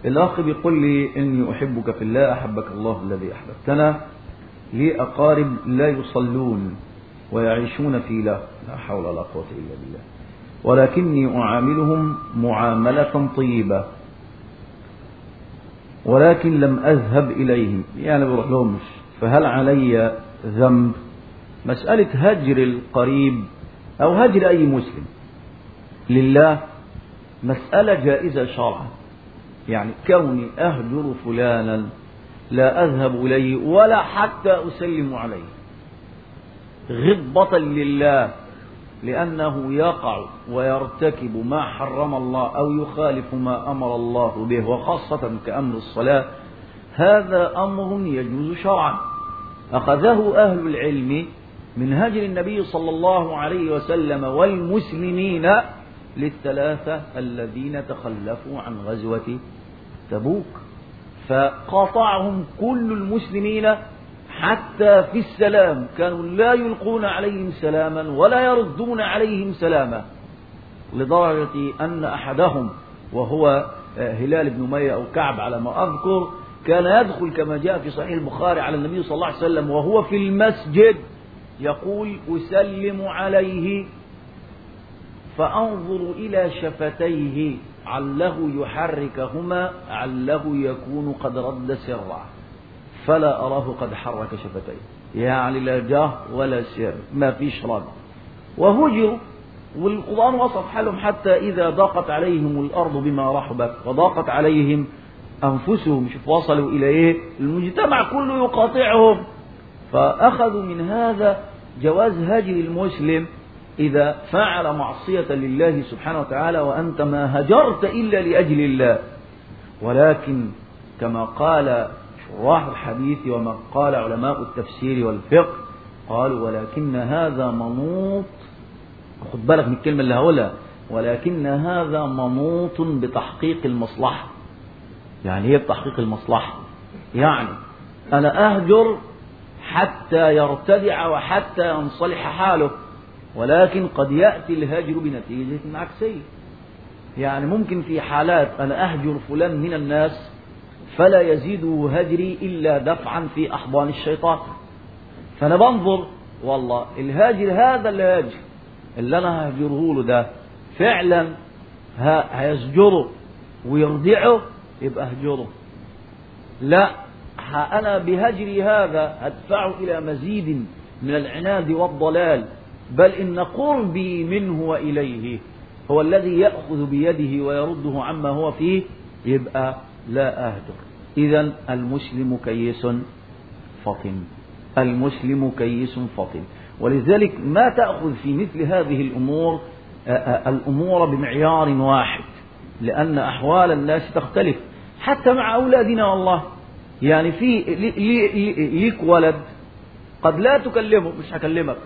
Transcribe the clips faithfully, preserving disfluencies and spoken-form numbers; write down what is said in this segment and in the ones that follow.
الأخ بيقول لي إني أحبك في الله أحبك الله الذي أحببتنا. لي أقارب لا يصلون ويعيشون في له، لا حول ولا قوة إلا بالله، ولكني أعاملهم معاملة طيبة، ولكن لم أذهب إليهم، يعني بروح لهمش، فهل علي ذنب؟ مسألة هجر القريب أو هجر أي مسلم لله مسألة جائزة شرعا، يعني كوني أهجر فلانا لا أذهب إليه ولا حتى أسلم عليه غضبة لله، لأنه يقع ويرتكب ما حرم الله أو يخالف ما أمر الله به، وخاصة كأمر الصلاة، هذا أمر يجوز شرعا، أخذه أهل العلم من هجر النبي صلى الله عليه وسلم والمسلمين للثلاثة الذين تخلفوا عن غزوة تبوك، فقاطعهم كل المسلمين حتى في السلام، كانوا لا يلقون عليهم سلاما ولا يردون عليهم سلاما، لدرجة أن أحدهم وهو هلال بن أمية أو كعب على ما أذكر كان يدخل كما جاء في صحيح البخاري على النبي صلى الله عليه وسلم وهو في المسجد يقول أسلم عليه فأنظر إلى شفتيه عله يحركهما عله يكون قد رد سرا، فلا أراه قد حرك شفتيه، يعني لا جاه ولا سر، ما فيش رد، وهجروا. والقرآن وصف حالهم حتى إذا ضاقت عليهم الأرض بما رحبت وضاقت عليهم أنفسهم، شوف وصلوا إلى إيه، المجتمع كله يقاطعهم، فأخذوا من هذا جواز هجر المسلم إذا فعل معصية لله سبحانه وتعالى وأنت ما هجرت إلا لأجل الله. ولكن كما قال شراح الحديث وما قال علماء التفسير والفقه قالوا ولكن هذا منوط، خد بالك من الكلمة اللي هقولها، ولكن هذا منوط بتحقيق المصلحة. يعني هي بتحقيق المصلحة، يعني أنا أهجر حتى يرتدع وحتى ينصلح حاله، ولكن قد يأتي الهجر بنتيجة عكسية، يعني ممكن في حالات أنا أهجر فلان من الناس فلا يزيده هجري إلا دفعا في أحضان الشيطان، فأنا بنظر والله الهاجر هذا الهاجر اللي أنا ههجره له ده فعلا هيزجره ويرضعه يبقى أهجره، لا أنا بهجري هذا أدفعه إلى مزيد من العناد والضلال، بل إن قربي منه وإليه هو الذي يأخذ بيده ويرده عما هو فيه، يبقى لا أهجر. إذن المسلم كيس فطن، المسلم كيس فطن، ولذلك ما تأخذ في مثل هذه الأمور الأمور بمعيار واحد، لأن أحوال الناس تختلف حتى مع أولادنا والله، يعني في ليك ولد قد لا تكلمه، مش هكلمك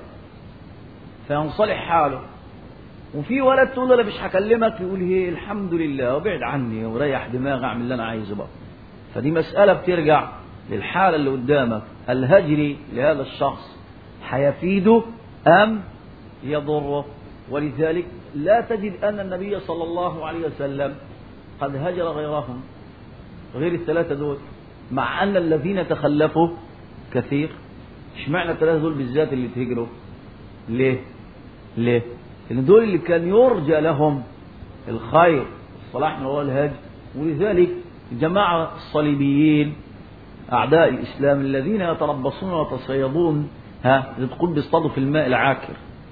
فينصلح حاله، وفي ولد تقول له مش هكلمك يقول هي الحمد لله وبعد عني وريح دماغي اعمل اللي انا عايزه بقى. فدي مسألة بترجع للحالة اللي قدامك، الهجر لهذا الشخص هيفيده أم يضره، ولذلك لا تجد أن النبي صلى الله عليه وسلم قد هجر غيرهم غير الثلاثة دول، مع أن الذين تخلفوا كثير. اشمعنى الثلاثة دول بالذات اللي تهجروا؟ ليه؟ ليه؟ لأن دول اللي كان يرجى لهم الخير والصلاح من وراء الهجر، ولذلك الجماعة الصليبيين أعداء الإسلام الذين يتربصون ويتصيدون ها تقول بيصطادوا في الماء العاكر،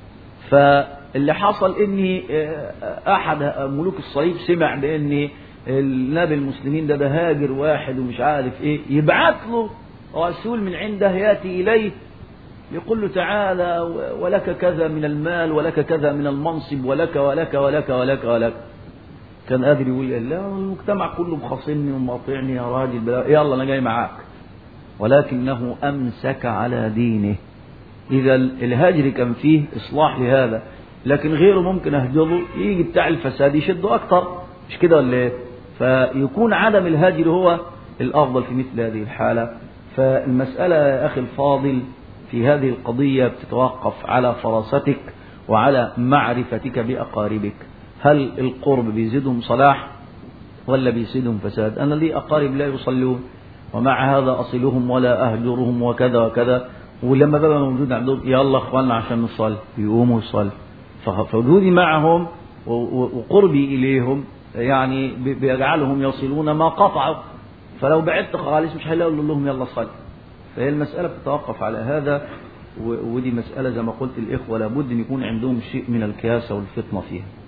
فاللي حصل إن أحد ملوك الصليب سمع بإن النبي المسلمين ده بهاجر واحد ومش عارف إيه، يبعث له رسول من عنده يأتي إليه يقول له تعالى ولك كذا من المال ولك كذا من المنصب ولك ولك ولك ولك ولك. كان قادر يقول لا المجتمع كله مخاصمني ومقاطعني يا راجل يلا أنا جاي معاك، ولكنه أمسك على دينه. إذا الهجر كان فيه إصلاح لهذا، لكن غيره ممكن أهجره يجي بتاع الفساد يشده أكتر، مش كده ولا إيه؟ فيكون عدم الهجر هو الأفضل في مثل هذه الحالة. فالمسألة يا أخي الفاضل في هذه القضية بتتوقف على فراستك وعلى معرفتك بأقاربك، هل القرب بيزيدهم صلاح ولا بيسيدهم فساد؟ أنا لي أقارب لا يصلون ومع هذا أصلهم ولا أهجرهم وكذا وكذا، ولما ببقى موجود عندهم يلا اخواننا عشان نصلي يقوموا يصلي. فوجودي معهم وقربي إليهم يعني بيجعلهم يصلون ما قطعوا، فلو بعدت خالص مش هيقول لهم يلا صلي. فهي المسألة بتتوقف على هذا، ودي مسألة زي ما قلت الإخوة لابد أن يكون عندهم شيء من الكياسة والفطنة فيها.